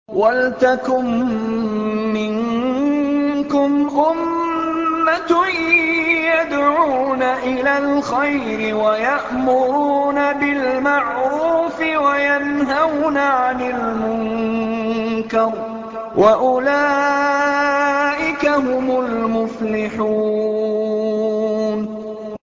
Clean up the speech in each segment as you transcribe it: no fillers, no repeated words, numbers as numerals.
وَلْتَكُن مِّنكُمْ أُمَّةٌ يَدْعُونَ إِلَى الْخَيْرِ وَيَأْمُرُونَ بِالْمَعْرُوفِ وَيَنْهَوْنَ عَنِ الْمُنكَرِ ۚ وَأُولَٰئِكَ هُمُ الْمُفْلِحُونَ.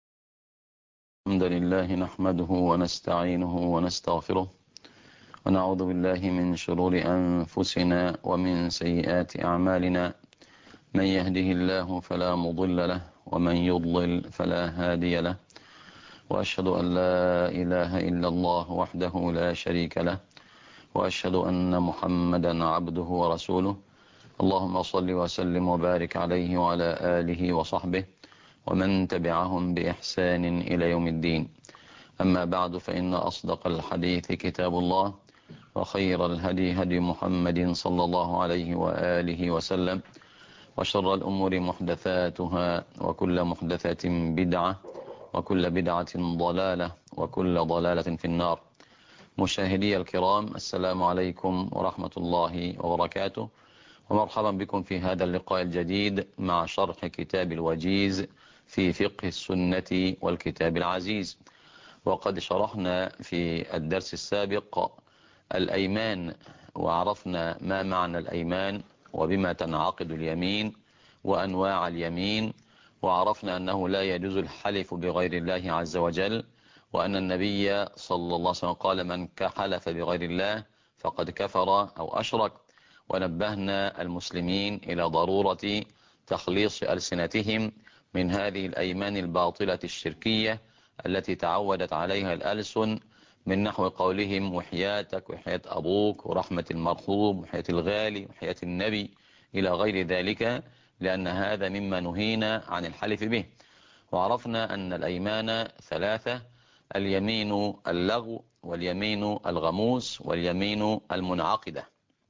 الحمد لله نحمده ونستعينه ونستغفره ونعوذ بالله من شرور أنفسنا ومن سيئات أعمالنا. من يهده الله فلا مضل له ومن يضلل فلا هادي له، وأشهد أن لا إله إلا الله وحده لا شريك له، وأشهد أن محمدا عبده ورسوله. اللهم صل وسلم وبارك عليه وعلى آله وصحبه ومن تبعهم بإحسان إلى يوم الدين. أما بعد، فإن أصدق الحديث كتاب الله، وخير الهدي هدي محمد صلى الله عليه وآله وسلم، وشر الأمور محدثاتها، وكل محدثة بدعة، وكل بدعة ضلالة، وكل ضلالة في النار. مشاهدي الكرام، السلام عليكم ورحمة الله وبركاته، ومرحبا بكم في هذا اللقاء الجديد مع شرح كتاب الوجيز في فقه السنة والكتاب العزيز. وقد شرحنا في الدرس السابق الأيمان، وعرفنا ما معنى الأيمان وبما تنعقد اليمين وأنواع اليمين، وعرفنا أنه لا يجوز الحلف بغير الله عز وجل، وأن النبي صلى الله عليه وسلم قال: من حلف بغير الله فقد كفر أو أشرك. ونبهنا المسلمين إلى ضرورة تخليص ألسنتهم من هذه الأيمان الباطلة الشركية التي تعودت عليها الألسن، من نحو قولهم وحياتك وحياة أبوك ورحمة المرحوم وحياة الغالي وحياة النبي إلى غير ذلك، لأن هذا مما نهينا عن الحلف به. وعرفنا أن الأيمان ثلاثة: اليمين اللغو، واليمين الغموس، واليمين المنعقدة.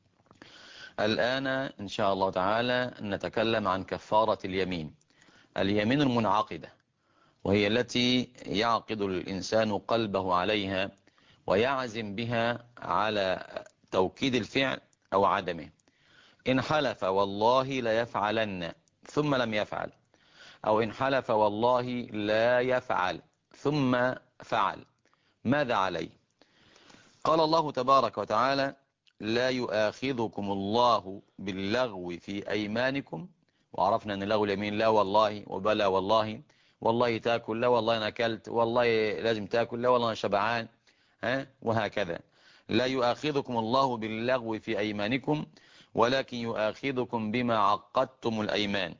الآن إن شاء الله تعالى نتكلم عن كفارة اليمين. اليمين المنعقدة، وهي التي يعقد الإنسان قلبه عليها ويعزم بها على توكيد الفعل أو عدمه. إن حلف والله لا يفعلن ثم لم يفعل، أو إن حلف والله لا يفعل ثم فعل، ماذا عليه؟ قال الله تبارك وتعالى: لا يؤاخذكم الله باللغو في أيمانكم. وعرفنا أن لغو اليمين لا والله وبلا والله، والله تاكل، لا والله أنا أكلت، والله لازم تاكل، لا والله أنا شبعان، وهكذا. لا يؤاخذكم الله باللغو في أيمانكم ولكن يؤاخذكم بما عقدتم الأيمان.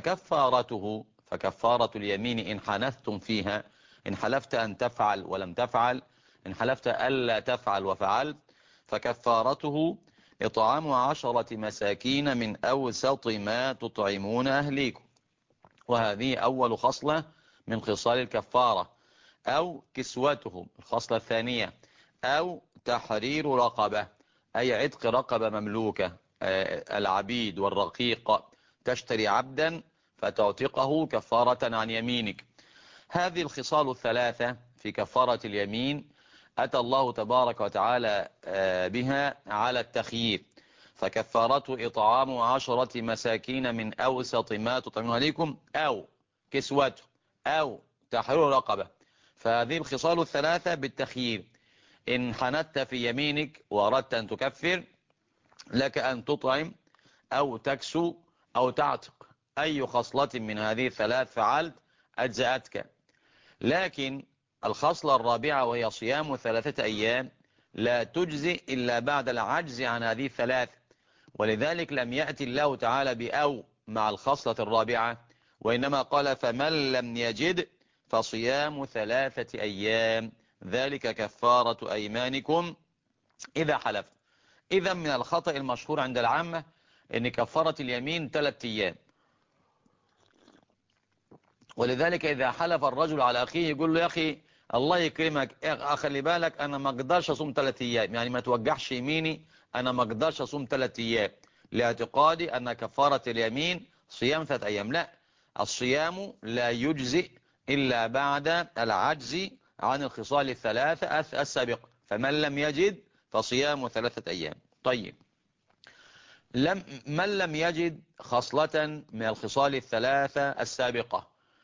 فكفارة اليمين إن حنثتم فيها، إن حلفت أن تفعل ولم تفعل، إن حلفت ألا تفعل وفعلت، فكفارته إطعام 10 مساكين من أوسط ما تطعمون أهليكم. وهذه أول خصلة من خصال الكفارة. أو كسوتهم، الخصلة الثانية. أو تحرير رقبة، أي عتق رقبة مملوكة. العبيد والرقيق، تشتري عبدا فتعتقه كفارة عن يمينك. هذه الخصال الثلاثة في كفارة اليمين أتى الله تبارك وتعالى بها على التخيير. فكفارته إطعام 10 مساكين من أوسط ما تطعمون عليكم، أو كسوته، أو تحرير رقبة. فهذه الخصال الثلاثة بالتخيير. إن حنت في يمينك وأردت أن تكفر، لك أن تطعم أو تكسو أو تعتق. أي خصلة من هذه الثلاث فعلت أجزأتك. لكن الخصلة الرابعة، وهي صيام 3 أيام، لا تجزئ إلا بعد العجز عن هذه الثلاث. ولذلك لم يأتي الله تعالى بأو مع الخصلة الرابعة، وإنما قال: فمن لم يجد فصيام 3 أيام، ذلك كفارة أيمانكم إذا حلفت. إذا من الخطأ المشهور عند العامة أن كفارة اليمين 3 أيام. ولذلك إذا حلف الرجل على أخيه يقول له: يا أخي الله يكرمك، خلي بالك أنا ما أقدرش أصوم 3 أيام، يعني ما توجعش يميني، أنا ما أقدرش أصوم 3 أيام، لاعتقادي أن كفارة اليمين صيام 3 أيام. لا، الصيام لا يجزئ إلا بعد العجز عن الخصال الثلاثة السابقة. فمن لم يجد فصيام 3 أيام. طيب، من لم يجد خصلة من الخصال الثلاثة السابقة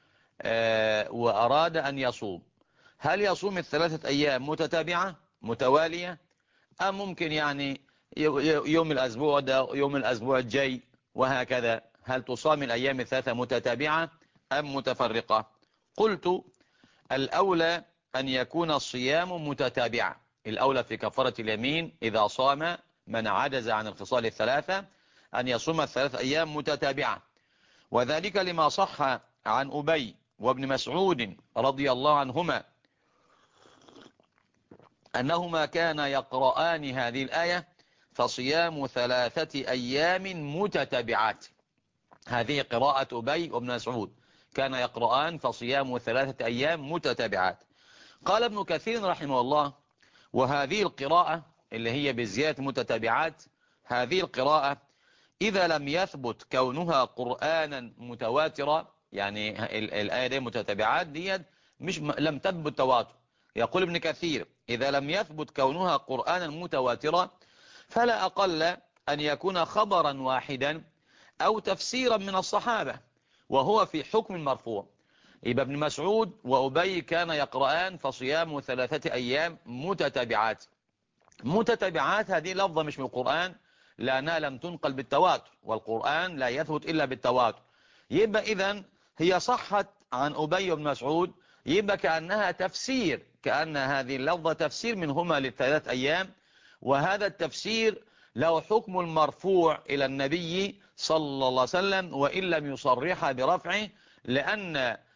وأراد أن يصوم، هل يصوم الثلاثة أيام متتابعة متوالية، أم ممكن يعني يوم الأسبوع ده يوم الأسبوع الجاي وهكذا؟ هل تصام الأيام الثلاثة متتابعة أم متفرقة؟ قلت الأولى أن يكون الصيام متتابعا. الأولى في كفارة اليمين إذا صام من عجز عن الخصال الثلاثة أن يصوم الثلاث أيام متتابعة، وذلك لما صح عن أبي وابن مسعود رضي الله عنهما أنهما كان يقرآن هذه الآية فصيام ثلاثة أيام متتابعات. هذه قراءة أبي وابن مسعود، كان يقرآن فصيام ثلاثة أيام متتابعات. قال ابن كثير رحمه الله: وهذه القراءة اللي هي بزيادة متتابعات، هذه القراءة إذا لم يثبت كونها قرآنا متواترا، يعني الآية دي متتابعات دي مش لم تثبت تواتر. يقول ابن كثير: إذا لم يثبت كونها قرآنا متواترا فلا أقل أن يكون خبرا واحدا أو تفسيرا من الصحابة، وهو في حكم المرفوع. يبقى ابن مسعود وأبي كان يقرآن فصيام ثلاثة أيام متتابعات. متتابعات هذه لفظة مش من القرآن لأنها لم تنقل بالتواتر، والقرآن لا يثبت إلا بالتواتر. يبقى إذن هي صحت عن أبي بن مسعود، يبقى كأنها تفسير، كأن هذه اللفظة تفسير منهما للثلاث أيام، وهذا التفسير له حكم المرفوع إلى النبي صلى الله عليه وسلم وإن لم يصرح برفعه، لأن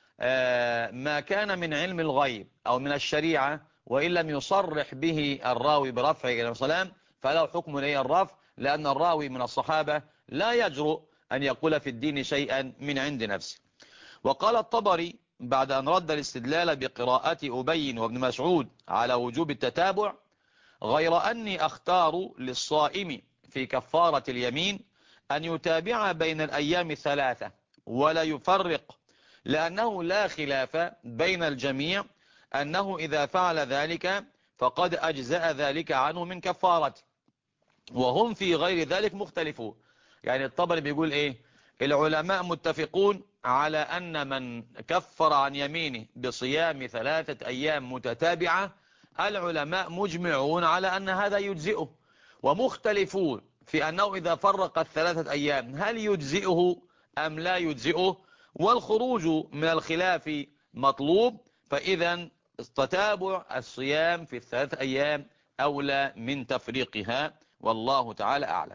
ما كان من علم الغيب أو من الشريعة وإن لم يصرح به الراوي برفعه إلى السلام فله حكم لي الرفع، لأن الراوي من الصحابة لا يجرؤ أن يقول في الدين شيئا من عند نفسه. وقال الطبري بعد أن رد الاستدلال بقراءة أبي وابن مسعود على وجوب التتابع: غير أني أختار للصائم في كفارة اليمين أن يتابع بين الأيام الثلاثة ولا يفرق، لأنه لا خلاف بين الجميع أنه إذا فعل ذلك فقد أجزأ ذلك عنه من كفارته، وهم في غير ذلك مختلفون. يعني الطبري بيقول إيه؟ العلماء متفقون على أن من كفر عن يمينه بصيام ثلاثة أيام متتابعة، العلماء مجمعون على أن هذا يجزئه، ومختلفون في أنه إذا فرق الثلاثة أيام هل يجزئه أم لا يجزئه، والخروج من الخلاف مطلوب. فإذا تتابع الصيام في الثلاثة أيام أولى من تفريقها، والله تعالى أعلم.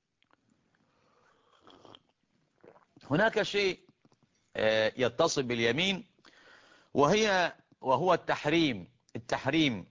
هناك شيء يتصل باليمين وهو التحريم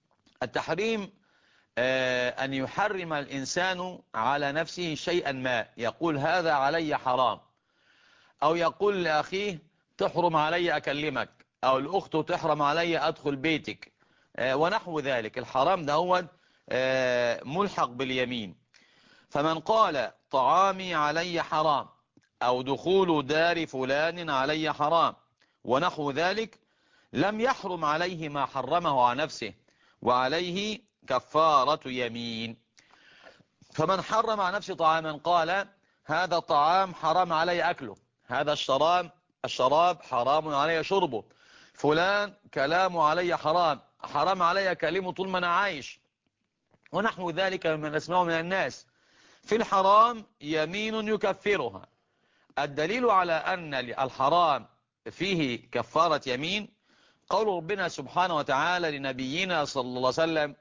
أن يحرم الإنسان على نفسه شيئا ما، يقول هذا علي حرام، أو يقول لأخيه تحرم علي أكلمك، أو الأخت تحرم علي أدخل بيتك، ونحو ذلك. الحرام ده هو ملحق باليمين. فمن قال طعامي علي حرام، أو دخول دار فلان علي حرام، ونحو ذلك، لم يحرم عليه ما حرمه على نفسه، وعليه كفارة يمين. فمن حرم على نفسه طعاما قال هذا الطعام حرام علي أكله، هذا الشراب حرام علي شربه، فلان كلامه علي حرام علي كلمه طول ما أنا عايش، ونحو ذلك من نسمعه من الناس في الحرام يمين يكفرها. الدليل على أن الحرام فيه كفارة يمين قول ربنا سبحانه وتعالى لنبينا صلى الله عليه وسلم: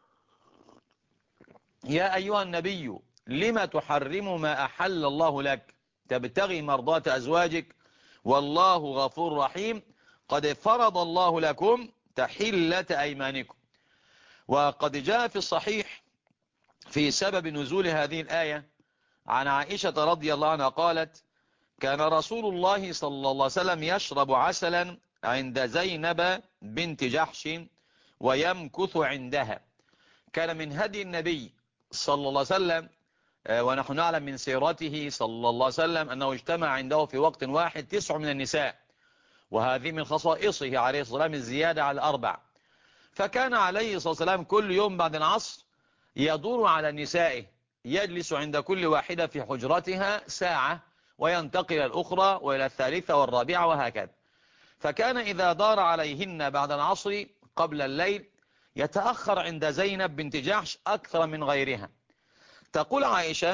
يا أيها النبي لما تحرم ما أحل الله لك تبتغي مرضات أزواجك والله غفور رحيم قد فرض الله لكم تحلة أيمانكم. وقد جاء في الصحيح في سبب نزول هذه الآية عن عائشة رضي الله عنها قالت: كان رسول الله صلى الله عليه وسلم يشرب عسلا عند زينب بنت جحش ويمكث عندها. كان من هدي النبي صلى الله عليه وسلم، ونحن نعلم من سيرته صلى الله عليه وسلم أنه اجتمع عنده في وقت واحد 9 من النساء، وهذه من خصائصه عليه الصلاة والسلام الزيادة على 4. فكان عليه الصلاة والسلام كل يوم بعد العصر يدور على نسائه يجلس عند كل واحدة في حجرتها ساعة وينتقل إلى الأخرى وإلى الثالثة والرابعة وهكذا. فكان إذا دار عليهن بعد العصر قبل الليل يتأخر عند زينب بنت جحش أكثر من غيرها. تقول عائشة: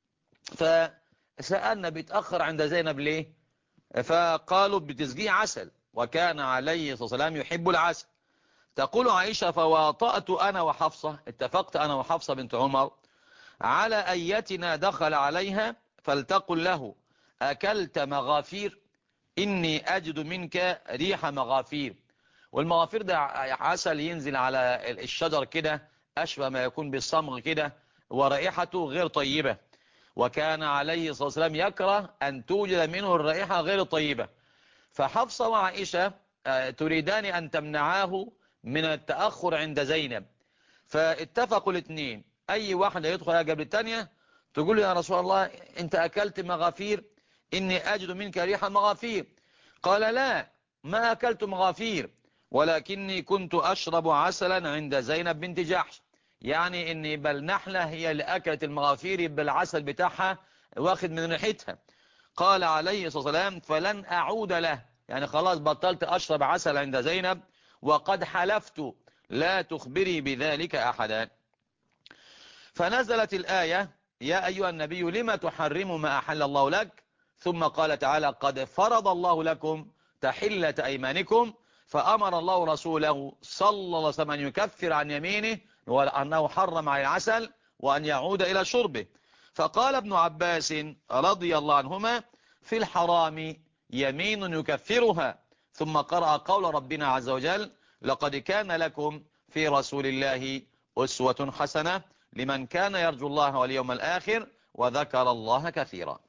فسألنا بيتأخر عند زينب ليه؟ فقالوا بتسقيه عسل، وكان عليه الصلاة والسلام يحب العسل. تقول عائشة: فواطأت أنا وحفصة، اتفقت أنا وحفصة بنت عمر على أيتنا دخل عليها فلتقل له: أكلت مغافير؟ إني أجد منك ريح مغافير. والمغافير ده عسل ينزل على الشجر كده، أشبه ما يكون بالصمغ كده، ورائحته غير طيبة، وكان عليه الصلاة والسلام يكره أن توجد منه الرائحة غير طيبة. فحفصة وعائشة تريدان أن تمنعاه من التأخر عند زينب، فاتفقوا الاثنين أي واحدة يدخل قبل الثانية تقول: يا رسول الله أنت أكلت مغافير؟ إني أجد منك ريح مغافير. قال: لا، ما أكلت مغافير، ولكني كنت أشرب عسلا عند زينب بنت جحش. يعني إني بل نحلة هي اللي أكلت المغافير بالعسل بتاعها واخد من ريحتها. قال عليه الصلاة والسلام: فلن أعود له، يعني خلاص بطلت أشرب عسل عند زينب، وقد حلفت لا تخبري بذلك أحدا. فنزلت الآية: يا أيها النبي لما تحرم ما أحل الله لك؟ ثم قال تعالى: قد فرض الله لكم تحلة أيمانكم. فأمر الله رسوله صلى الله عليه وسلم أن يكفر عن يمينه وأنه حرم على العسل وأن يعود إلى شربه. فقال ابن عباس رضي الله عنهما: في الحرام يمين يكفرها. ثم قرأ قول ربنا عز وجل: لقد كان لكم في رسول الله أسوة حسنة لمن كان يرجو الله واليوم الآخر وذكر الله كثيرا.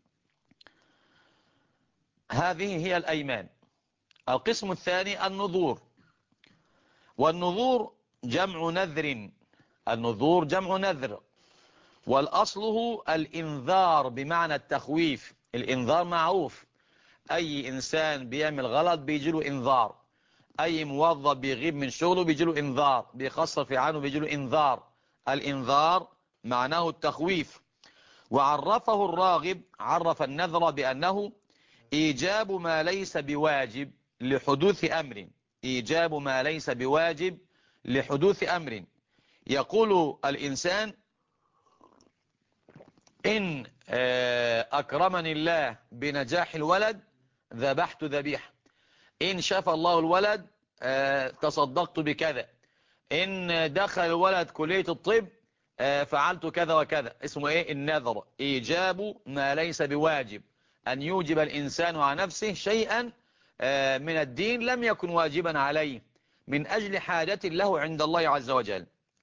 هذه هي الأيمان. القسم الثاني النذور. والنذور جمع نذر، النذور جمع نذر، والأصله الإنذار بمعنى التخويف. الإنذار معروف، أي إنسان بيعمل غلط بيجيله إنذار، أي موظف بيغيب من شغله بيجيله إنذار، بيخسر في عنه بيجيله إنذار. الإنذار معناه التخويف. وعرفه الراغب، عرف النذر بأنه إيجاب ما ليس بواجب لحدوث أمر، إيجاب ما ليس بواجب لحدوث أمر. يقول الإنسان: إن أكرمني الله بنجاح الولد ذبحت ذبيحة، إن شفى الله الولد تصدقت بكذا، إن دخل الولد كلية الطب فعلت كذا وكذا. اسمه إيه؟ النذر، إيجاب ما ليس بواجب، أن يوجب الإنسان على نفسه شيئا من الدين لم يكن واجبا عليه من أجل حاجة له عند الله عز وجل.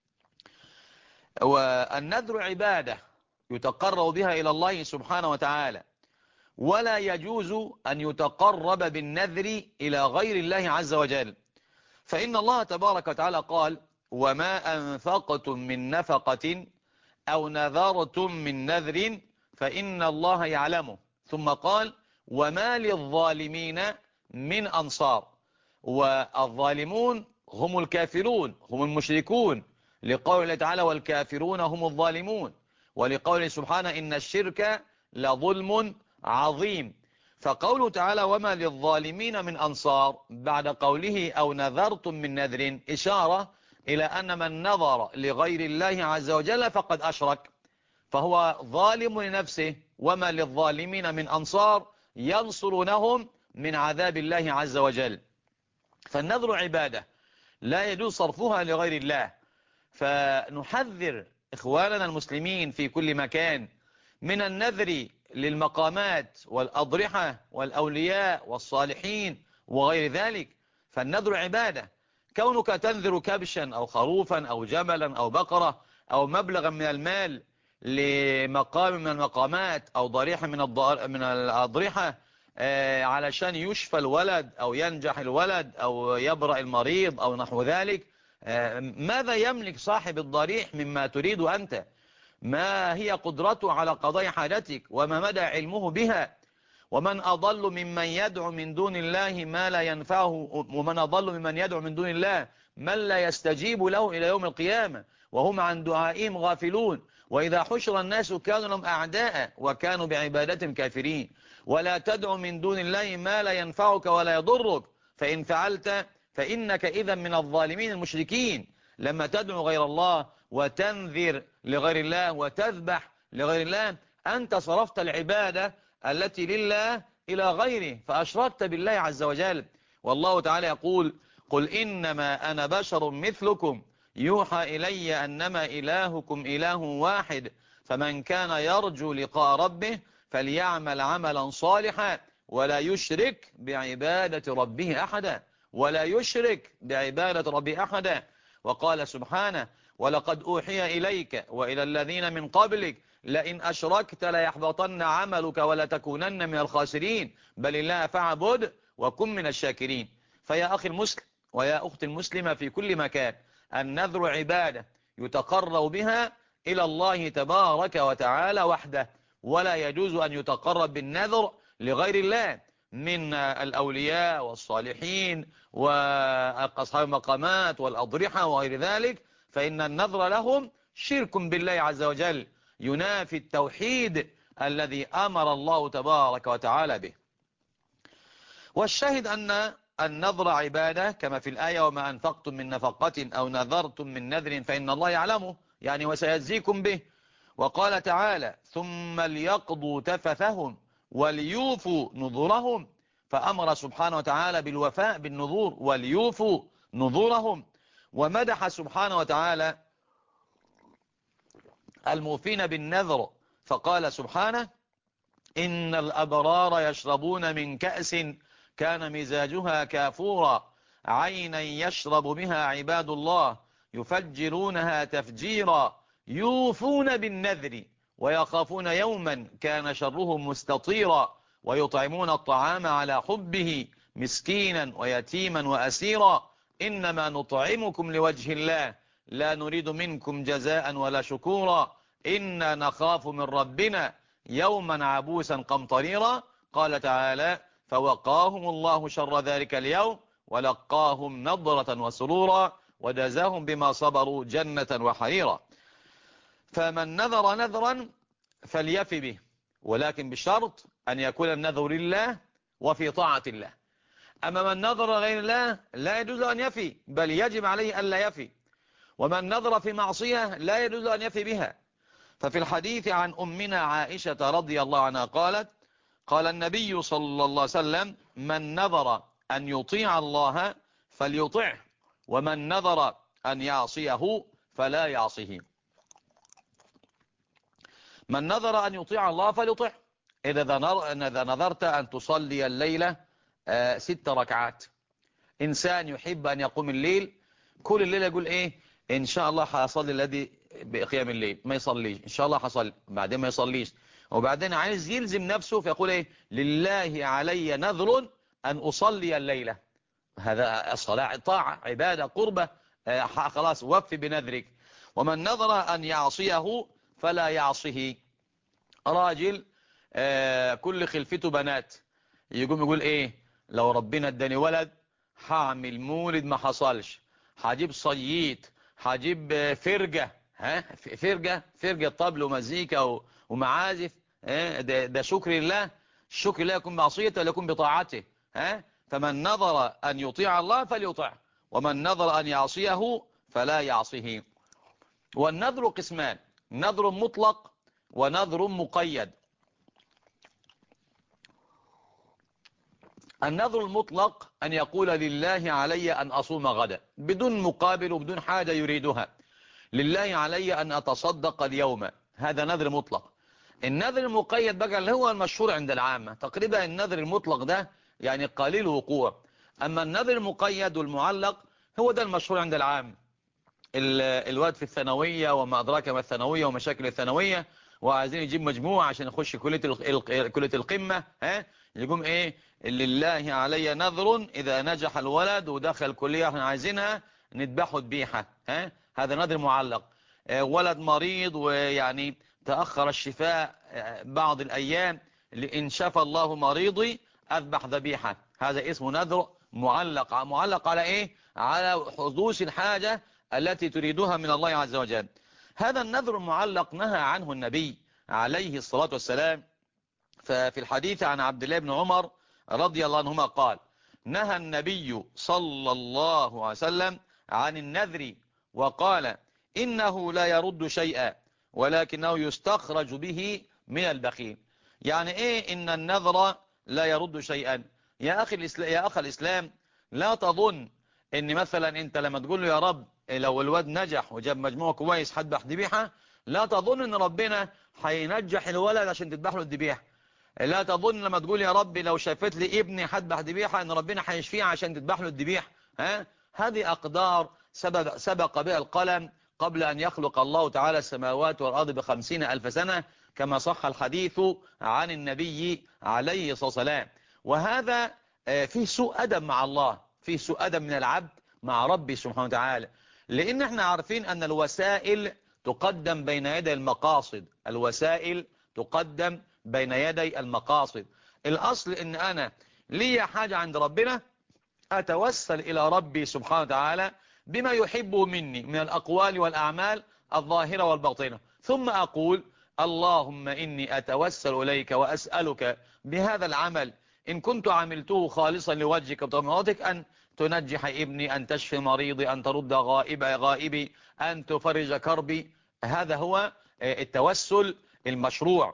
والنذر عبادة يتقرب بها إلى الله سبحانه وتعالى، ولا يجوز أن يتقرب بالنذر إلى غير الله عز وجل. فإن الله تبارك وتعالى قال: وما أنفقتم من نفقة أو نذرتم من نذر فإن الله يعلمه. ثم قال: وما للظالمين من أنصار. والظالمون هم الكافرون، هم المشركون، لقول الله تعالى: والكافرون هم الظالمون، ولقول سبحانه: إن الشرك لظلم عظيم. فقوله تعالى: وما للظالمين من أنصار بعد قوله أو نذرتم من نذر إشارة إلى أن من نظر لغير الله عز وجل فقد أشرك، فهو ظالم لنفسه. وما للظالمين من أنصار ينصرونهم من عذاب الله عز وجل. فالنذر عبادة لا يجوز صرفها لغير الله. فنحذر إخواننا المسلمين في كل مكان من النذر للمقامات والأضرحة والأولياء والصالحين وغير ذلك. فالنذر عبادة. كونك تنذر كبشا أو خروفا أو جملا أو بقرة أو مبلغا من المال لمقام من المقامات أو ضريحة من الأضرحة علشان يشفى الولد أو ينجح الولد أو يبرأ المريض أو نحو ذلك، ماذا يملك صاحب الضريح مما تريد أنت؟ ما هي قدرته على قضاء حاجتك؟ وما مدى علمه بها؟ ومن أضل ممن يدعو من دون الله ما لا ينفعه، ومن أضل ممن يدعو من دون الله من لا يستجيب له إلى يوم القيامة وهم عن دعائهم غافلون. وإذا حشر الناس كانوا لهم أعداء وكانوا بعبادتهم كافرين. ولا تدع من دون الله ما لا ينفعك ولا يضرك، فإن فعلت فإنك إذا من الظالمين المشركين. لما تدعو غير الله وتنذر لغير الله وتذبح لغير الله، أنت صرفت العبادة التي لله إلى غيره، فأشركت بالله عز وجل. والله تعالى يقول: قل إنما أنا بشر مثلكم يوحى إلي أنما إلهكم إله واحد، فمن كان يرجو لقاء ربه فليعمل عملا صالحا ولا يشرك بعبادة ربه أحدا. ولا يشرك بعبادة ربه أحدا. وقال سبحانه: ولقد أوحي إليك وإلى الذين من قبلك لئن أشركت ليحبطن عملك ولتكونن من الخاسرين بل الله فاعبد وكن من الشاكرين. فيا أخي المسلم ويا أختي المسلمة في كل مكان، النذر عبادة يتقرب بها إلى الله تبارك وتعالى وحده، ولا يجوز أن يتقرب بالنذر لغير الله من الأولياء والصالحين وأصحاب المقامات والأضرحة وغير ذلك، فإن النذر لهم شرك بالله عز وجل، ينافي التوحيد الذي أمر الله تبارك وتعالى به. والشاهد أن النذر عبادة كما في الآية: وما أنفقتم من نفقة أو نذرتم من نذر فإن الله يعلمه، يعني وسيجزيكم به. وقال تعالى: ثم ليقضوا تفثهم وليوفوا نذورهم، فأمر سبحانه وتعالى بالوفاء بالنذور وليوفوا نذورهم. ومدح سبحانه وتعالى الموفين بالنذر فقال سبحانه: إن الأبرار يشربون من كأس كان مزاجها كافورا عينا يشرب بها عباد الله يفجرونها تفجيرا يوفون بالنذر ويخافون يوما كان شره مستطيرا ويطعمون الطعام على حبه مسكينا ويتيما وأسيرا إنما نطعمكم لوجه الله لا نريد منكم جزاء ولا شكورا إنا نخاف من ربنا يوما عبوسا قمطريرا. قال تعالى: فوقاهم الله شر ذلك اليوم ولقاهم نضرة وسرورا وجزاهم بما صبروا جنة وحريرا. فمن نذر نذرا فليف به، ولكن بشرط أن يكون النذر لله وفي طاعة الله. أما من نذر غير الله لا يجوز أن يفي، بل يجب عليه ألا يفي. ومن نذر في معصية لا يجوز أن يفي بها. ففي الحديث عن أمنا عائشة رضي الله عنها قالت: قال النبي صلى الله عليه وسلم: من نذر أن يطيع الله فليطعه، ومن نذر أن يعصيه فلا يعصيه. من نذر أن يطيع الله فليطعه. إذا نذرت أن تصلي الليلة 6 ركعات، إنسان يحب أن يقوم الليل كل الليل يقول إيه: إن شاء الله حصلي الذي بقيام الليل، ما يصليش، إن شاء الله حصل، بعدين ما يصليش، وبعدين عايز يلزم نفسه فيقول إيه: لله علي نذر أن أصلي الليلة. هذا الصلاة طاعة عبادة قربة، خلاص وفي بنذرك. ومن نذر أن يعصيه فلا يعصه. راجل كل خلفته بنات، يقوم يقول إيه: لو ربنا اداني ولد هعمل مولد ما حصلش، هجيب صييت، هجيب فرجة، فرجة طبل ومزيكا ومعازف، ده شكر لله. الشكر لله يكون معصيته ولا يكون بطاعته. فمن نظر أن يطيع الله فليطع، ومن نظر أن يعصيه فلا يعصيه. والنذر قسمان: نذر مطلق ونذر مقيد. النذر المطلق أن يقول: لله علي أن أصوم غدا، بدون مقابل وبدون حاجة يريدها. لله علي أن أتصدق اليوم، هذا نذر مطلق. النذر المقيد بقى اللي هو المشهور عند العامة تقريبا، النذر المطلق ده يعني قليل وقوع. أما النذر المقيد والمعلق هو ده المشهور عند العامة. الواد في الثانوية وما أدراك ما الثانوية ومشاكل الثانوية، وعايزين يجيب مجموعة عشان يخش كلية القمة، يقوم ايه: لله علي نذر اذا نجح الولد ودخل الكلية احنا عايزينها نذبحه ذبيحة. هذا نذر معلق. ولد مريض ويعني تأخر الشفاء بعض الأيام، إن شفى الله مريضي أذبح ذبيحة، هذا اسمه نذر معلق. معلق على إيه؟ على حدوث الحاجة التي تريدها من الله عز وجل. هذا النذر المعلق نهى عنه النبي عليه الصلاة والسلام. ففي الحديث عن عبد الله بن عمر رضي الله عنهما قال: نهى النبي صلى الله عليه وسلم عن النذر وقال: إنه لا يرد شيئا ولكنه يستخرج به من البخيل. يعني ايه ان النذر لا يرد شيئا؟ يا اخ الاسلام، لا تظن ان مثلا انت لما تقول له يا رب لو الواد نجح وجاب مجموع كويس هذبح ذبيحه، لا تظن ان ربنا هينجح الولد عشان تذبح له الذبيحه. لا تظن لما تقول يا رب لو شافت لي ابني هذبح ذبيحه ان ربنا هيشفيه عشان تذبح له الذبيحه. هذه اقدار سبق بها القلم قبل أن يخلق الله تعالى السماوات والأرض ب50,000 سنة، كما صح الحديث عن النبي عليه الصلاة والسلام. وهذا فيه سوء أدب مع الله، فيه سوء أدب من العبد مع ربي سبحانه وتعالى، لأن احنا عارفين أن الوسائل تقدم بين يدي المقاصد. الوسائل تقدم بين يدي المقاصد. الأصل إن أنا لي حاجة عند ربنا أتوسل إلى ربي سبحانه وتعالى بما يحبه مني من الأقوال والأعمال الظاهرة والباطنة، ثم أقول اللهم إني أتوسل إليك وأسألك بهذا العمل إن كنت عملته خالصا لوجهك وطمعتك أن تنجح ابني، أن تشفي مريضي، أن ترد غائبي، أن تفرج كربي. هذا هو التوسل المشروع.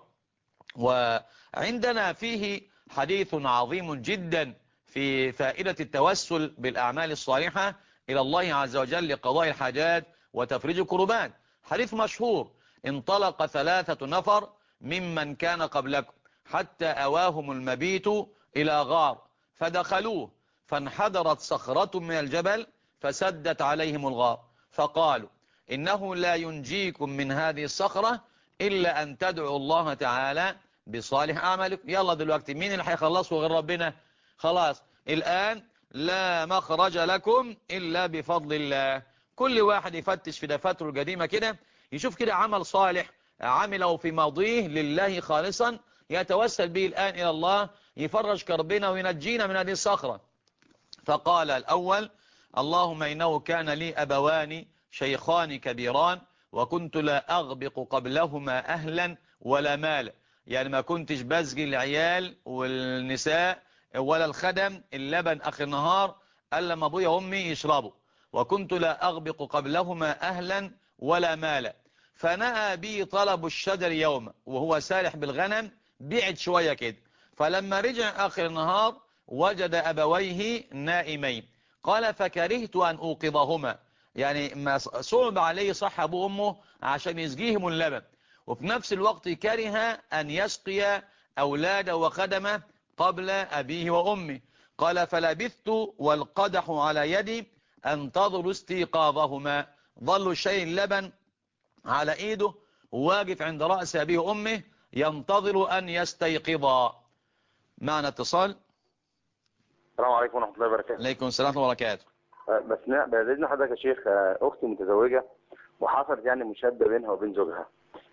وعندنا فيه حديث عظيم جدا في فائدة التوسل بالأعمال الصالحة إلى الله عز وجل لقضاء الحاجات وتفريج الكربات. حديث مشهور: انطلق 3 نفر ممن كان قبلكم حتى أواهم المبيت إلى غار فدخلوه فانحدرت صخرة من الجبل فسدت عليهم الغار، فقالوا إنه لا ينجيكم من هذه الصخرة إلا أن تدعوا الله تعالى بصالح أعمالكم. يلا دلوقتي مين اللي هيخلصوا غير ربنا؟ خلاص الآن لا مخرج لكم إلا بفضل الله. كل واحد يفتش في دفاتره القديمة كده، يشوف كده عمل صالح عمله في ماضيه لله خالصا يتوسل به الآن إلى الله يفرج كربنا وينجينا من هذه الصخرة. فقال الأول: اللهم إنه كان لي أبوان شيخان كبيران وكنت لا أغبق قبلهما أهلا ولا مال. يعني ما كنتش بسقي العيال والنساء ولا الخدم اللبن آخر النهار ألا ما أبويا وأمي يشربوا، وكنت لا أغبق قبلهما أهلا ولا مالا. فنأى بي طلب الشجر يوم وهو سارح بالغنم بعد شوية كده، فلما رجع آخر النهار وجد أبويه نائمين. قال فكرهت أن أوقظهما، يعني ما صعب عليه صح أبوه وأمه عشان يسقيهم اللبن، وفي نفس الوقت كره أن يسقي أولاده وخدمه قبل أبيه وأمه. قال فلبثت والقدح على يدي أنتظر استيقاظهما. ظل شيء اللبن على إيده واقف عند رأس أبيه وأمه ينتظر أن يستيقظا. معنا اتصال. السلام عليكم ورحمة الله وبركاته. عليكم السلام ورحمة الله وبركاته. بس بإذن حضرتك يا شيخ، أختي متزوجة وحصلت يعني مشادة بينها وبين زوجها،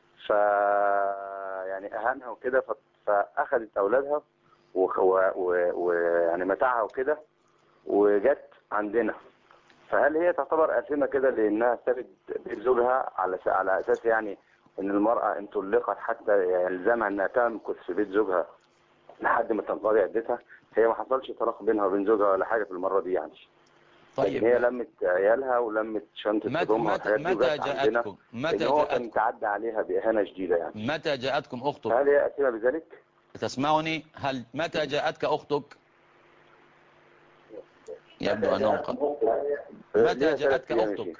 يعني أهانها وكده، فأخذت أولادها ويعني متاعها وكده وجت عندنا. فهل هي تعتبر آثمة كده لأنها سابت بيت زوجها على أساس يعني إن المرأة إن طلقت حتى يلزمها إنها تمكث في بيت زوجها لحد ما تنقضي عدتها؟ هي ما حصلش طلاق بينها وبين زوجها ولا حاجة في المرة دي يعني. طيب هي لمت عيالها ولمت شنطة هدومها والحاجات دي وجت عندنا إن هو كان تعدى عليها بإهانة شديدة يعني. متى جاءتكم أختك؟ هل هي آثمة بذلك؟ تسمعني؟ متى جاءتك أختك؟ يبدو أنه متى جاءتك أختك؟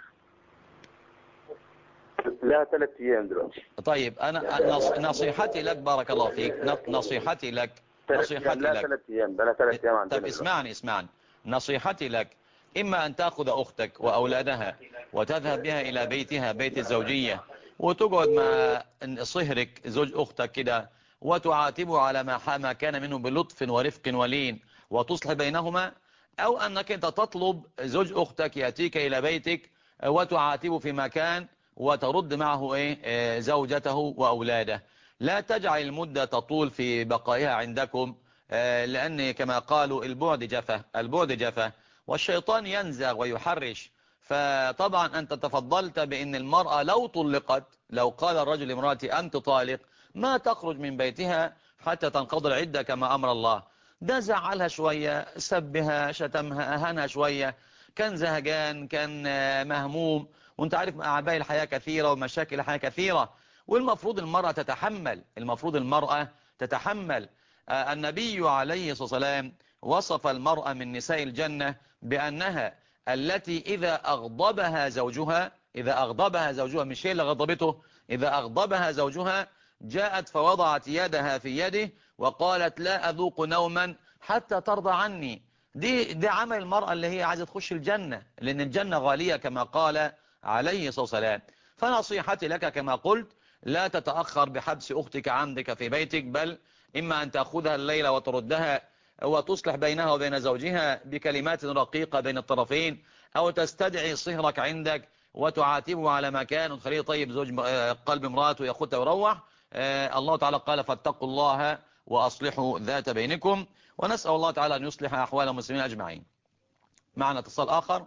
لها 3 أيام دلوقتي. طيب أنا نصيحتي لك بارك الله فيك، نصيحتي لك لا 3 أيام، بقى 3 أيام عندنا. طب اسمعني نصيحتي لك إما أن تأخذ أختك وأولادها وتذهب بها إلى بيتها بيت الزوجية وتقعد مع صهرك زوج أختك كده وتعاتبه على ما كان منه بلطف ورفق ولين وتصلح بينهما، أو أنك أنت تطلب زوج أختك يأتيك إلى بيتك وتعاتبه في مكان وترد معه زوجته وأولاده. لا تجعل المدة تطول في بقائها عندكم، لأن كما قالوا البعد جفا والشيطان ينزغ ويحرش. فطبعا أنت تفضلت بأن المرأة لو طلقت، لو قال الرجل لامرأتي أنت طالق، ما تخرج من بيتها حتى تنقضي العدة كما أمر الله. ده زعلها شوية، سبها، شتمها، أهانها شوية، كان زهجان، كان مهموم، وانت عارف أعباء الحياة كثيرة ومشاكل الحياة كثيرة، والمفروض المرأة تتحمل، المفروض المرأة تتحمل. النبي عليه الصلاة والسلام وصف المرأة من نساء الجنة بأنها التي إذا أغضبها زوجها، إذا أغضبها زوجها، مش هي اللي غضبته، إذا أغضبها زوجها جاءت فوضعت يدها في يده وقالت لا أذوق نوما حتى ترضى عني. دي عمل المرأة اللي هي عايزة تخش الجنة، لأن الجنة غالية كما قال عليه الصلاة والسلام. فنصيحتي لك كما قلت، لا تتأخر بحبس أختك عندك في بيتك، بل إما أن تأخذها الليلة وتردها وتصلح بينها وبين زوجها بكلمات رقيقة بين الطرفين، أو تستدعي صهرك عندك وتعاتبه على ما كان وتخليه طيب زوج قلب امراته ياخدها ويروح. الله تعالى قال فاتقوا الله وأصلحوا ذات بينكم، ونسأل الله تعالى أن يصلح أحوال المسلمين أجمعين. معنا اتصال آخر.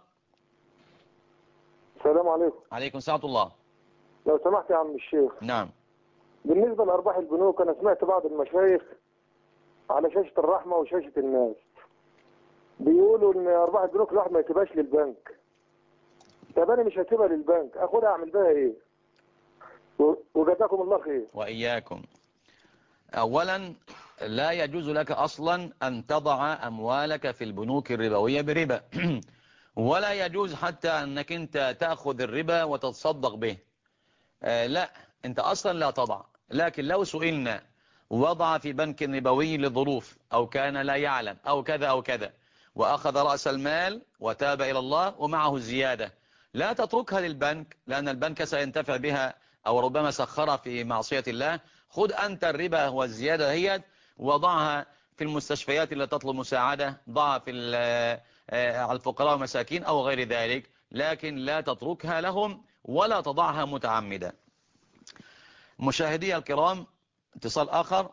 السلام عليكم. عليكم ساعة الله. لو سمحت يا عم الشيخ، نعم. بالنسبة لأرباح البنوك أنا سمعت بعض المشايخ على شاشة الرحمة وشاشة الناس بيقولوا إن أرباح البنوك الواحد ما يسيبهاش للبنك. طب أنا مش هسيبها للبنك، أخدها أعمل بها إيه؟ وجزاكم الله خير. وإياكم. أولا لا يجوز لك أصلا أن تضع أموالك في البنوك الربوية بربا ولا يجوز حتى أنك أنت تأخذ الربا وتتصدق به. لا، أنت أصلا لا تضع. لكن لو سئلنا وضع في بنك ربوي لظروف أو كان لا يعلم أو كذا أو كذا وأخذ رأس المال وتاب إلى الله ومعه الزيادة، لا تتركها للبنك، لأن البنك سينتفع بها أو ربما سخرها في معصية الله. خذ أنت الربا والزيادة هي وضعها في المستشفيات اللي تطلب مساعدة، ضعها في على الفقراء والمساكين أو غير ذلك، لكن لا تتركها لهم ولا تضعها متعمدا. مشاهدي الكرام، اتصال آخر.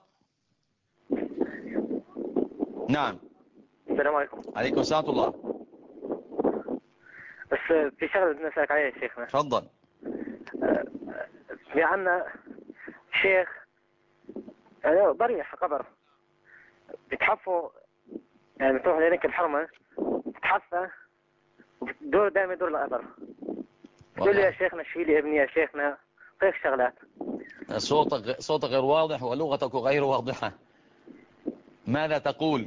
نعم. السلام عليكم. عليكم السلام الله. بس في شغله بدنا نسالك عليها يا شيخنا. تفضل. في عنا شيخ يعني ضريح قبر بتحفوا، يعني بتروح لهناك الحرمه بتحفى ودور دائما يدور القبر. تقول لي يا شيخنا شيل لي ابني يا شيخنا، هيك شغلات. صوتك غير واضح ولغتك غير واضحة. ماذا تقول؟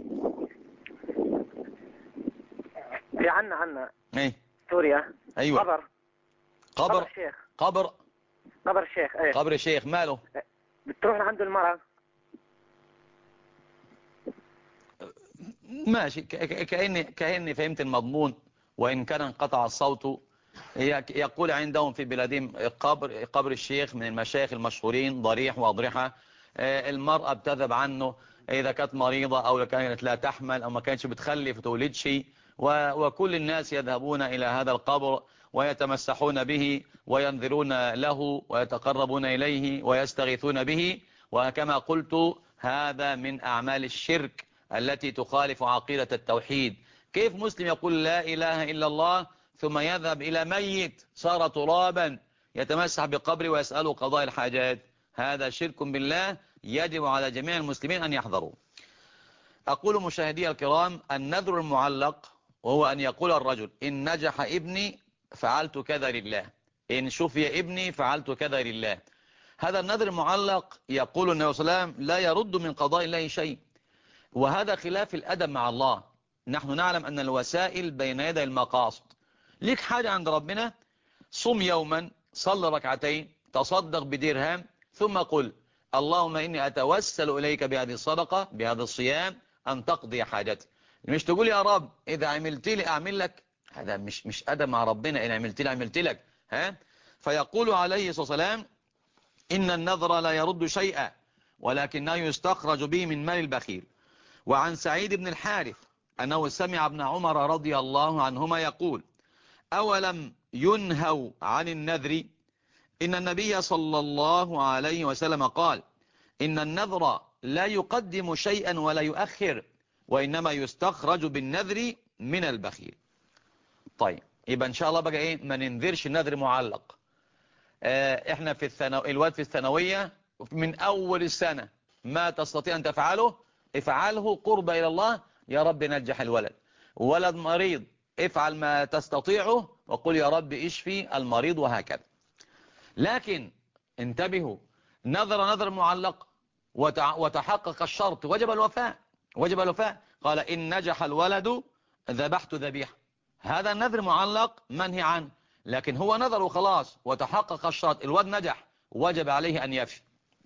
في عنا ايه سوريا. ايوه. قبر شيخ. قبر شيخ. ايه قبر شيخ ماله؟ بتروح لعنده المرأة. ماشي، كأني فهمت المضمون وإن كان انقطع الصوت. يقول عندهم في بلادهم قبر الشيخ من المشايخ المشهورين ضريح وأضرحة. المرأة بتذهب عنه إذا كانت مريضة أو كانت لا تحمل أو ما كانتش بتخلف وتولد شيء، وكل الناس يذهبون إلى هذا القبر ويتمسحون به وينذرون له ويتقربون إليه ويستغيثون به. وكما قلت هذا من أعمال الشرك التي تخالف عقيدة التوحيد. كيف مسلم يقول لا إله إلا الله ثم يذهب إلى ميت صار ترابا يتمسح بقبره ويسأله قضاء الحاجات؟ هذا شرك بالله يجب على جميع المسلمين أن يحذروا. أقول مشاهدي الكرام النذر المعلق وهو أن يقول الرجل إن نجح ابني فعلت كذا لله، إن شفي ابني فعلت كذا لله. هذا النذر المعلق يقول النبي صلى الله عليه وسلم لا يرد من قضاء الله شيء، وهذا خلاف الأدب مع الله. نحن نعلم أن الوسائل بين يدي المقاصد. ليك حاجة عند ربنا، صم يوما، صل ركعتين، تصدق بدرهم، ثم قل اللهم إني أتوسل إليك بهذه الصدقة بهذا الصيام أن تقضي حاجتي. مش تقول يا رب إذا عملت لي أعمل لك، هذا مش أدب مع ربنا. إن عملت لي عملت لك. فيقول عليه الصلاة والسلام إن النذر لا يرد شيئا ولكنه يستخرج به من مال البخيل. وعن سعيد بن الحارث أنه سمع ابن عمر رضي الله عنهما يقول أولم ينهوا عن النذر إن النبي صلى الله عليه وسلم قال إن النذر لا يقدم شيئا ولا يؤخر وإنما يستخرج بالنذر من البخيل. طيب يبقى ان شاء الله بقى ايه، ما ننذرش نذر معلق. احنا في الواد في الثانوية من اول السنة، ما تستطيع ان تفعله افعله قرب الى الله، يا رب نجح الولد. ولد مريض افعل ما تستطيعه وقل يا رب اشفي المريض، وهكذا. لكن انتبهوا، نذر معلق وتحقق الشرط وجب الوفاء، وجب الوفاء. قال إن نجح الولد ذبحت ذبيحة، هذا النذر معلق منهي عنه. لكن هو نذر وخلاص وتحقق الشرط، الولد نجح، وجب عليه أن يفي.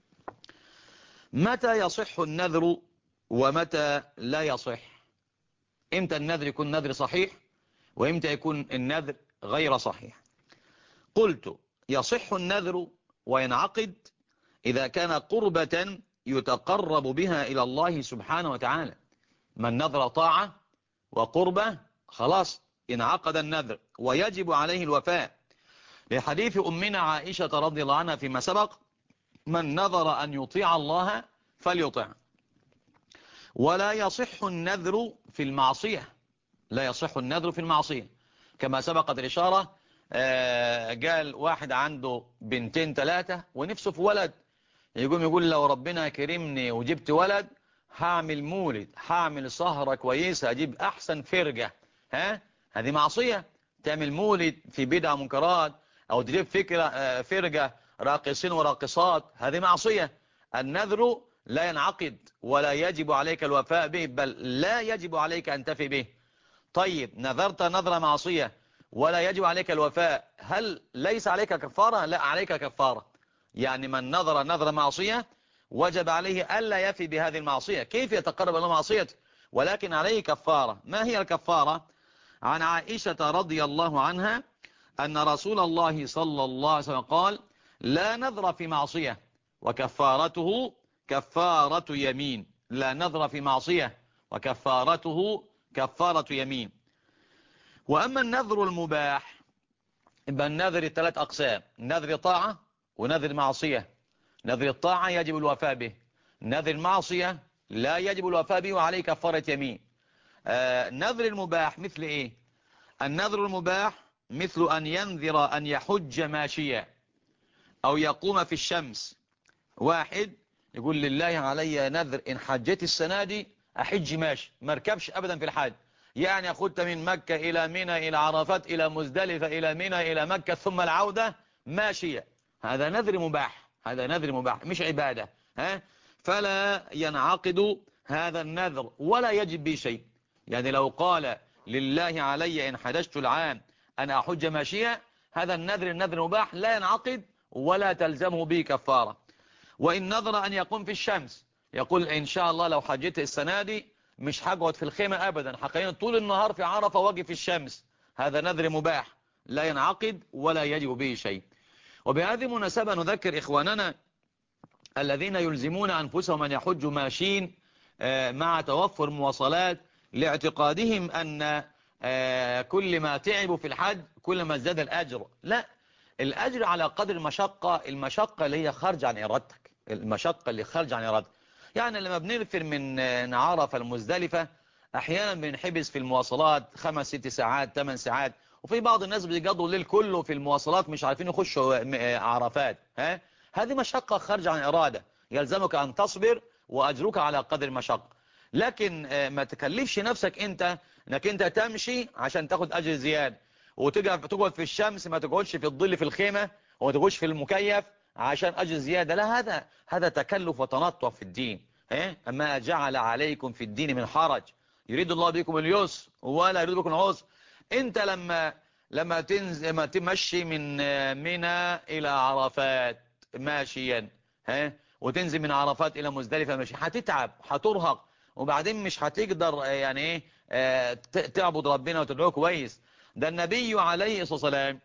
متى يصح النذر ومتى لا يصح؟ امتى النذر يكون نذر صحيح وامتى يكون النذر غير صحيح؟ قلت يصح النذر وينعقد إذا كان قربة يتقرب بها إلى الله سبحانه وتعالى. من نذر طاعة وقربة خلاص انعقد النذر ويجب عليه الوفاء، لحديث أمنا عائشة رضي الله عنها فيما سبق: من نذر أن يطيع الله فليطع. ولا يصح النذر في المعصية، لا يصح النذر في المعصية كما سبقت الإشارة. قال واحد عنده بنتين 3 ونفسه في ولد، يقوم يقول لو ربنا كرمني وجبت ولد هعمل مولد، هعمل سهرة كويسة، اجيب احسن فرقة. هذه معصية، تعمل مولد في بدع منكرات، او تجيب فرقة راقصين وراقصات، هذه معصية. النذر لا ينعقد ولا يجب عليك الوفاء به، بل لا يجب عليك ان تفي به. طيب نذرت نذر معصية ولا يجب عليك الوفاء، هل ليس عليك كفارة؟ لا، عليك كفارة. يعني من نذر معصية وجب عليه ألا يفي بهذه المعصية. كيف يتقرب إلى معصيته؟ ولكن عليه كفارة. ما هي الكفارة؟ عن عائشة رضي الله عنها أن رسول الله صلى الله عليه وسلم قال: لا نذر في معصية وكفارته كفارة يمين. لا نذر في معصية وكفارته كفارة يمين. وأما النذر المباح، يبقى النذر 3 أقسام: نذر طاعة ونذر معصية. نذر الطاعة يجب الوفاء به، نذر المعصية لا يجب الوفاء به وعليه كفارة يمين. نذر المباح مثل ايه؟ النذر المباح مثل ان ينذر ان يحج ماشيا او يقوم في الشمس. واحد يقول لله علي نذر ان حجيت السنة دي احج ماشي، ما اركبش ابدا في الحج، يعني اخدت من مكة الى منى الى عرفات الى مزدلفة الى منى الى مكة ثم العودة ماشية، هذا نذر مباح، هذا نذر مباح مش عبادة. فلا ينعقد هذا النذر ولا يجب به شيء. يعني لو قال لله علي إن حججت العام أنا أحج ماشية، هذا النذر مباح لا ينعقد ولا تلزمه به كفارة. وإن نذر أن يقوم في الشمس، يقول إن شاء الله لو حجيت السنة دي مش هقعد في الخيمة أبدا، حقيقة طول النهار في عرفة واقف في الشمس، هذا نذر مباح لا ينعقد ولا يجب به شيء. وبهذه المناسبة نذكر إخواننا الذين يلزمون أنفسهم أن يحجوا ماشين مع توفر مواصلات، لاعتقادهم أن كل ما تعبوا في الحج كل ما ازداد الأجر. لا، الأجر على قدر المشقة اللي هي خارج عن إرادتك، المشقة اللي خارج عن إرادتك. يعني لما بنرفر من عرفة المزدلفة أحيانا بنحبس في المواصلات 5-6 ساعات 8 ساعات، وفي بعض الناس بيقضوا الليل كله في المواصلات مش عارفين يخشوا عرفات. هذه مشقة خارج عن إرادة، يلزمك أن تصبر وأجرك على قدر المشقة. لكن ما تكلفش نفسك انك انت تمشي عشان تاخد أجر زيادة، وتقعد في الشمس، ما تقعدش في الظل في الخيمة وما تقعدش في المكيف عشان أجر زيادة. لا، هذا تكلف وتنطع في الدين. ما جعل عليكم في الدين من حرج، يريد الله بكم اليسر ولا يريد بكم العسر. انت لما تمشي من منى إلى عرفات ماشيا، وتنزل من عرفات إلى مزدلفة ماشي، هتتعب هترهق، وبعدين مش هتقدر يعني تعبد ربنا وتدعوه كويس. ده النبي عليه الصلاة والسلام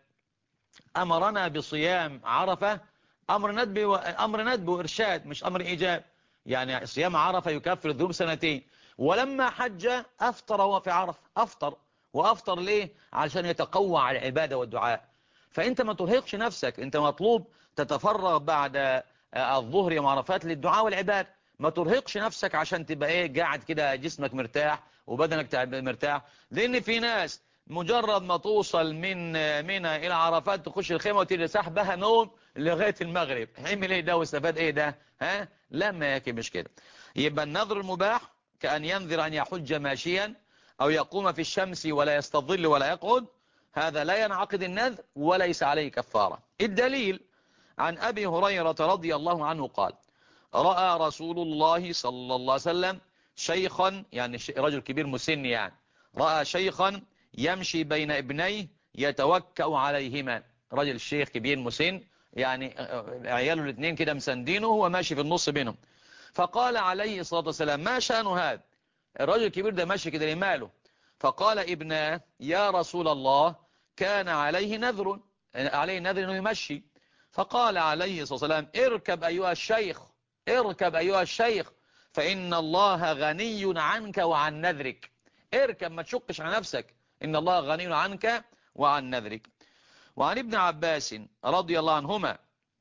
أمرنا بصيام عرفة أمر ندب وإرشاد مش أمر إيجاب. يعني صيام عرفة يكفر الذنوب 2 ولما حج أفطر وهو في عرفة، وأفطر ليه؟ علشان يتقوى على العبادة والدعاء. فأنت ما ترهقش نفسك، أنت مطلوب تتفرغ بعد الظهر يوم عرفات للدعاء والعبادة، ما ترهقش نفسك عشان تبقى قاعد كده جسمك مرتاح وبدنك مرتاح. لأن في ناس مجرد ما توصل من منى الى عرفات تخش الخيمة وتيجي سحبها نوم لغاية المغرب. عمل ايه ده واستفاد ايه ده؟ ها لا، ما يكي مش كده. يبقى النذر المباح كأن ينذر أن يحج ماشيا أو يقوم في الشمس ولا يستظل ولا يقعد، هذا لا ينعقد النذر وليس عليه كفارة. الدليل عن أبي هريرة رضي الله عنه قال: رأى رسول الله صلى الله عليه وسلم شيخا، يعني رجل كبير مسن، يعني رأى شيخا يمشي بين ابنيه يتوكأ عليهما. رجل الشيخ كبير مسن، يعني عياله الاثنين كده مسندينه وهو ماشي في النص بينهم. فقال عليه الصلاة والسلام: ما شأن هذا؟ الرجل الكبير ده ماشي كده لماله؟ فقال ابناه: يا رسول الله، كان عليه نذر انه يمشي. فقال عليه الصلاة والسلام: اركب أيها الشيخ، اركب أيها الشيخ، فإن الله غني عنك وعن نذرك. اركب، ما تشقش على نفسك، إن الله غني عنك وعن نذرك. وعن ابن عباس رضي الله عنهما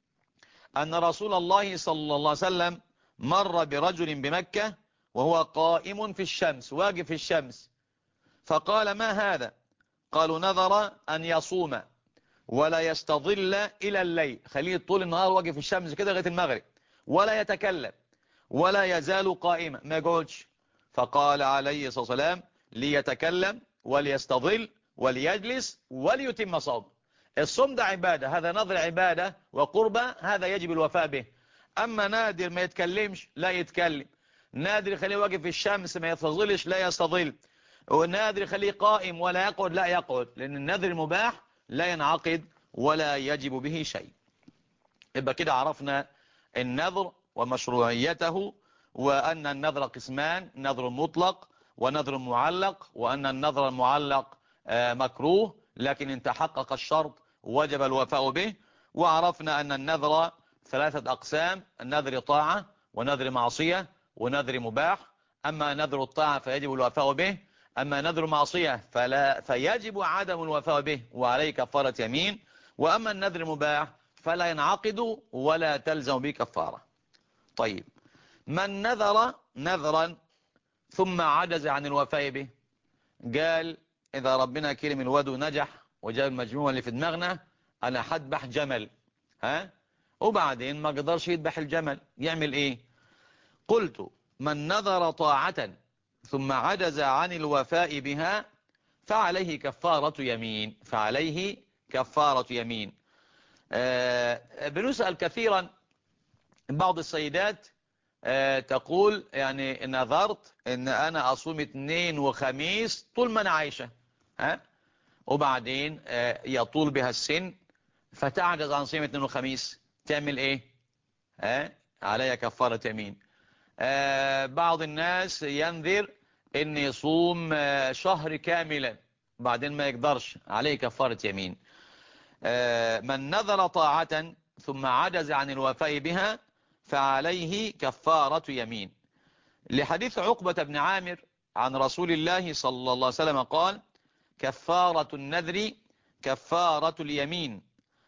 أن رسول الله صلى الله عليه وسلم مر برجل بمكة وهو قائم في الشمس، واقف في الشمس، فقال: ما هذا؟ قالوا: نذر أن يصوم ولا يستظل إلى الليل، خليه طول النهار واقف في الشمس كده لغاية المغرب، ولا يتكلم ولا يزال قائما، ما يقعدش. فقال عليه الصلاة والسلام: ليتكلم وليستظل وليجلس وليتم صومه. الصوم ده عبادة، هذا نظر عبادة وقربة، هذا يجب الوفاء به. أما نادر ما يتكلمش لا يتكلم، نادر يخليه واقف في الشمس ما يستظلش لا يستظل، ونادر يخليه قائم ولا يقعد لا يقعد، لأن النذر المباح لا ينعقد ولا يجب به شيء. يبقى كده عرفنا النذر ومشروعيته، وأن النذر قسمان: نذر مطلق ونذر معلق، وأن النذر المعلق مكروه لكن إن تحقق الشرط وجب الوفاء به. وعرفنا أن النذر 3 أقسام: النذر طاعة ونذر معصية ونذر مباح. أما نذر الطاعة فيجب الوفاء به، أما نذر معصية فيجب عدم الوفاء به وعليه كفارة يمين. وأما النذر المباح فلا ينعقد ولا تلزم به كفارة. طيب، من نذر نذرا ثم عجز عن الوفاء به، قال: إذا ربنا كرم الواد نجح وجاب المجموعة اللي في دماغنا، أنا هذبح جمل، وبعدين ما قدرش يذبح الجمل، يعمل إيه؟ قلت: من نذر طاعة ثم عجز عن الوفاء بها فعليه كفارة يمين، فعليه كفارة يمين. بنسأل كثيرا بعض السيدات تقول: يعني نذرت ان انا اصوم 2 وخميس طول ما انا عايشة، وبعدين يطول بها السن فتعجز عن صيام 2 وخميس، تعمل ايه؟ عليها كفارة يمين. بعض الناس ينذر ان يصوم شهر كاملا بعدين ما يقدرش، عليه كفارة يمين. من نذر طاعة ثم عجز عن الوفاء بها فعليه كفارة يمين، لحديث عقبة بن عامر عن رسول الله صلى الله عليه وسلم قال: كفارة النذر كفارة اليمين،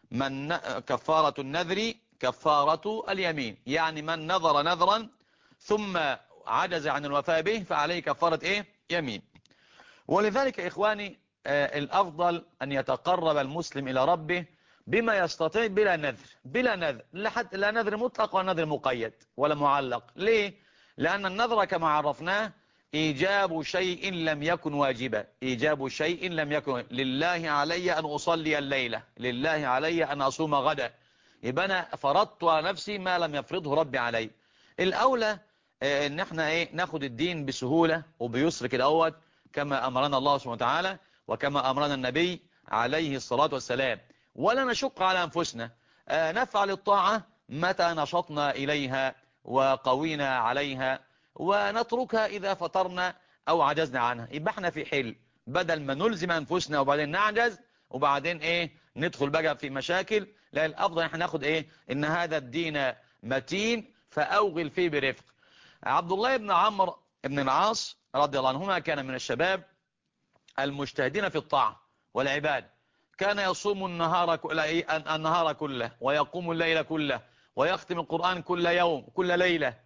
كفارة النذر كفارة اليمين، يعني من نذر نذرا ثم عجز عن الوفاء به فعليه كفارة يمين. ولذلك إخواني الأفضل أن يتقرب المسلم إلى ربه بما يستطيع بلا نذر، لا نذر مطلق ولا نذر مقيد ولا معلق. ليه؟ لأن النذر كما عرفناه إيجاب شيء لم يكن واجبا، إيجاب شيء لم يكن. لله علي أن أصلي الليلة، لله علي أن أصوم غدا، يبقى أنا فرضت على نفسي ما لم يفرضه ربي علي. الأولى ان احنا ناخد الدين بسهولة وبيسر كده كما أمرنا الله سبحانه وتعالى وكما أمرنا النبي عليه الصلاة والسلام، ولا نشق على أنفسنا، نفعل الطاعة متى نشطنا إليها وقوينا عليها، ونتركها إذا فطرنا أو عجزنا عنها. يبقى احنا في حل، بدل ما نلزم أنفسنا وبعدين نعجز وبعدين ندخل بقى في مشاكل. لا، الأفضل احنا ناخد إن هذا الدين متين فأوغل فيه برفق. عبد الله بن عمرو بن العاص رضي الله عنهما كان من الشباب المجتهدين في الطاعة والعبادة، كان يصوم النهار كله ويقوم الليل كله ويختم القرآن كل يوم كل ليلة.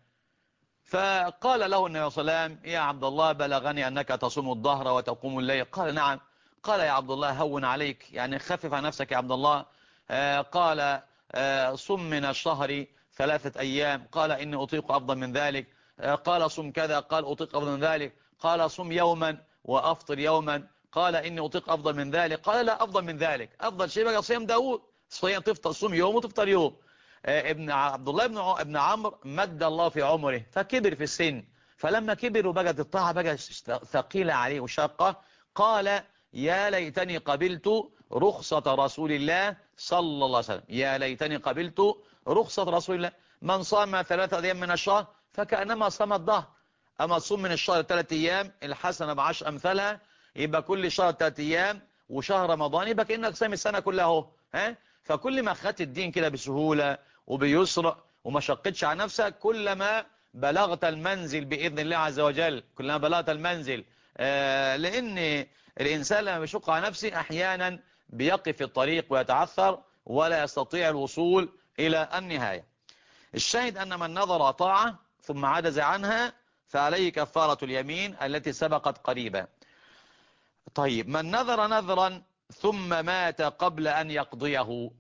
فقال له النبي صلى الله عليه وسلم: يا عبد الله، بلغني أنك تصوم الظهر وتقوم الليل. قال: نعم. قال يا عبد الله هون عليك، يعني خفف عن نفسك يا عبد الله. قال صم من الشهر 3 أيام. قال إني أطيق أفضل من ذلك. قال صم كذا. قال أطيق أفضل من ذلك. قال صم يوما وأفطر يوما. قال إني أطيق أفضل من ذلك. قال لا أفضل من ذلك، أفضل شيء بقى صيام داود، صيام تفطر صوم يوم وتفطر يوم. ابن عبد الله ابن عمرو مد الله في عمره فكبر في السن، فلما كبر وبقت الطاعة بقى ثقيلة عليه وشاقة، قال يا ليتني قبلت رخصة رسول الله صلى الله عليه وسلم، يا ليتني قبلت رخصة رسول الله. من صام 3 أيام من الشهر فكأنما صام الدهر. أما تصوم من الشهر 3 أيام الحسنة ب10 أمثالها، يبقى كل شهر 3 أيام، وشهر رمضان يبقى كأنك صام السنة كلها اهو. فكل ما خدت الدين كده بسهولة وبيسر وما شقتش على نفسك، كلما بلغت المنزل بإذن الله عز وجل، كلما بلغت المنزل. لأن الإنسان لما بيشق على نفسه أحيانا بيقف في الطريق ويتعثر ولا يستطيع الوصول إلى النهاية. الشاهد أن من نظر طاعة ثم عجز عنها فعليه كفارة اليمين التي سبقت قريبا. طيب، من نذر نذرا ثم مات قبل أن يقضيه.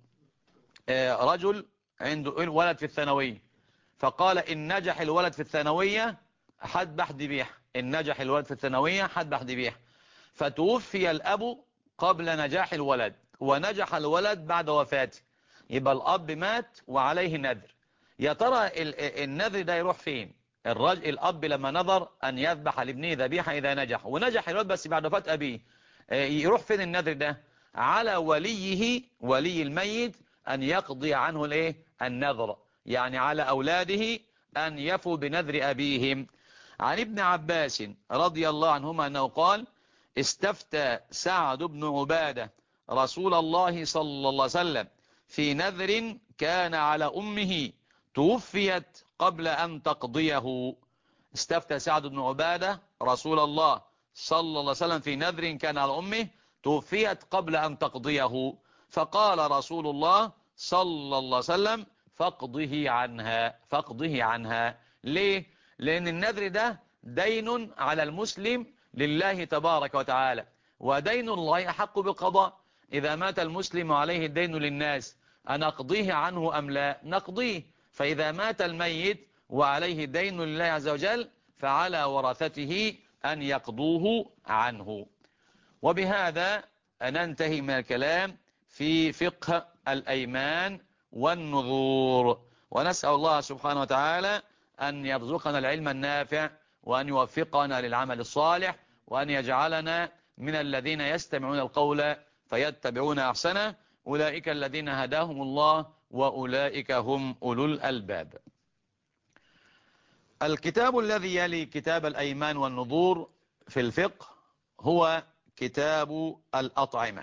رجل عنده ولد في الثانوية، فقال إن نجح الولد في الثانوية هذبح ذبيحة، إن نجح الولد في الثانوية هذبح ذبيحة. فتوفي الأب قبل نجاح الولد ونجح الولد بعد وفاته، يبقى الأب مات وعليه نذر. يا ترى النذر ده يروح فين؟ الأب لما نذر أن يذبح لابنه ذبيحة إذا نجح، ونجح الولد بس بعد وفاة أبيه، يروح فين النذر ده؟ على وليه، ولي الميت، أن يقضي عنه النذر، يعني على أولاده أن يفوا بنذر أبيهم. عن ابن عباس رضي الله عنهما أنه قال استفتى سعد بن عبادة رسول الله صلى الله عليه وسلم في نذر كان على أمه توفيت قبل أن تقضيه. استفتى سعد بن عبادة رسول الله صلى الله عليه وسلم في نذر كان على أمه توفيت قبل أن تقضيه، فقال رسول الله صلى الله عليه وسلم فاقضه عنها، فاقضه عنها. ليه؟ لأن النذر ده دين على المسلم لله تبارك وتعالى، ودين الله أحق بالقضاء. إذا مات المسلم عليه الدين للناس أن أقضيه عنه أم لا؟ نقضيه. فإذا مات الميت وعليه الدين لله عز وجل فعلى ورثته أن يقضوه عنه. وبهذا ننتهي من الكلام في فقه الأيمان والنذور، ونسأل الله سبحانه وتعالى أن يرزقنا العلم النافع، وأن يوفقنا للعمل الصالح، وأن يجعلنا من الذين يستمعون القول فيتبعون أحسنه، أولئك الذين هداهم الله وأولئك هم أولو الألباب. الكتاب الذي يلي كتاب الأيمان والنذور في الفقه هو كتاب الأطعمة.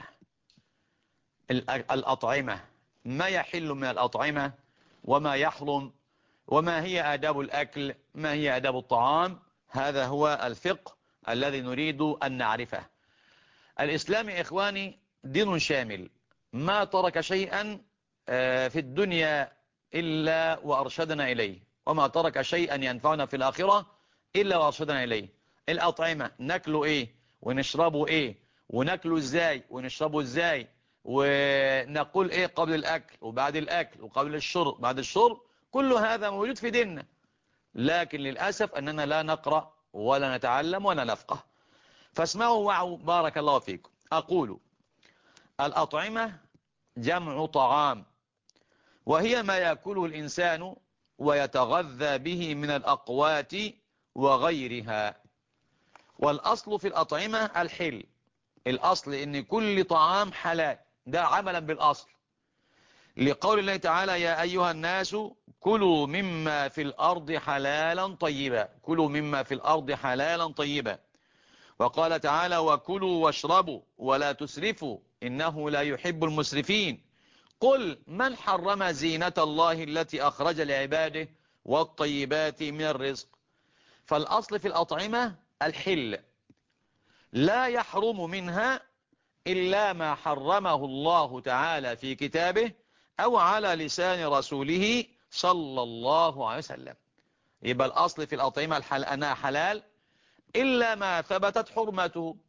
الأطعمة، ما يحل من الأطعمة وما يحرم، وما هي آداب الأكل، ما هي آداب الطعام. هذا هو الفقه الذي نريد أن نعرفه. الإسلام يا إخواني دين شامل، ما ترك شيئا في الدنيا إلا وأرشدنا إليه، وما ترك شيئا ينفعنا في الآخرة إلا وأرشدنا إليه. الأطعمة ناكله إيه ونشربه إيه، وناكله إزاي ونشربه إزاي، ونقول إيه قبل الأكل وبعد الأكل وقبل الشرب بعد الشرب، كل هذا موجود في ديننا، لكن للأسف أننا لا نقرأ ولا نتعلم ولا نفقه. فاسمعوا وعوا بارك الله فيكم. أقول الأطعمة جمع طعام، وهي ما يأكله الإنسان ويتغذى به من الأقوات وغيرها. والأصل في الأطعمة الحل، الأصل إن كل طعام حلال، ده عملا بالأصل، لقول الله تعالى يا أيها الناس كلوا مما في الأرض حلالا طيبا، كلوا مما في الأرض حلالا طيبا. وقال تعالى وكلوا واشربوا ولا تسرفوا إنه لا يحب المسرفين. قل من حرم زينة الله التي أخرج لعباده والطيبات من الرزق. فالأصل في الأطعمة الحل، لا يحرم منها إلا ما حرمه الله تعالى في كتابه أو على لسان رسوله صلى الله عليه وسلم. يبقى الأصل في الأطعمة أنها حلال إلا ما ثبتت حرمته.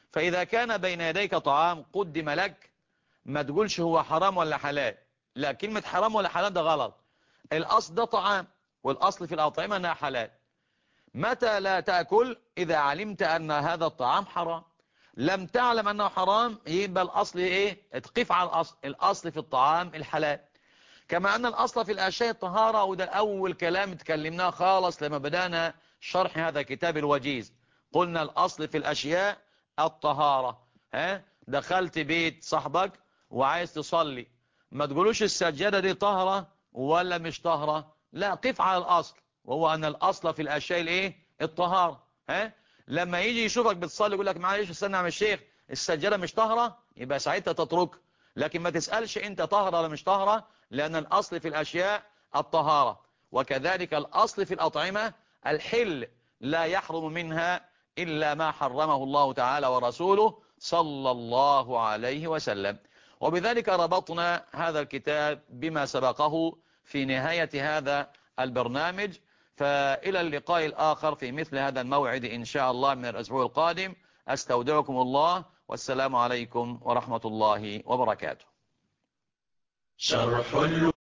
فإذا كان بين يديك طعام قدم لك، ما تقولش هو حرام ولا حلال. لا، كلمة حرام ولا حلال ده غلط. الأصل ده طعام، والأصل في الأطعمة أنها حلال. متى لا تأكل؟ إذا علمت أن هذا الطعام حرام. لم تعلم أنه حرام، يبقى الأصل إيه؟ اتقف على الأصل. الأصل في الطعام الحلال. كما أن الأصل في الأشياء الطهارة، وده أول كلام اتكلمناه خالص لما بدأنا شرح هذا الكتاب الوجيز. قلنا الأصل في الأشياء الطهارة. دخلت بيت صاحبك وعايز تصلي، ما تقولوش السجادة دي طهرة ولا مش طهرة. لا، قف على الأصل، وهو أن الأصل في الأشياء الإيه؟ الطهارة. لما يجي يشوفك بتصلي يقول لك معلش استنى يا عم الشيخ السجادة مش طهرة، يبقى ساعتها تترك. لكن ما تسألش انت طهرة ولا مش طهرة، لأن الأصل في الأشياء الطهارة. وكذلك الأصل في الأطعمة الحل، لا يحرم منها إلا ما حرمه الله تعالى ورسوله صلى الله عليه وسلم. وبذلك ربطنا هذا الكتاب بما سبقه في نهاية هذا البرنامج. فإلى اللقاء الآخر في مثل هذا الموعد إن شاء الله من الأسبوع القادم. أستودعكم الله، والسلام عليكم ورحمة الله وبركاته.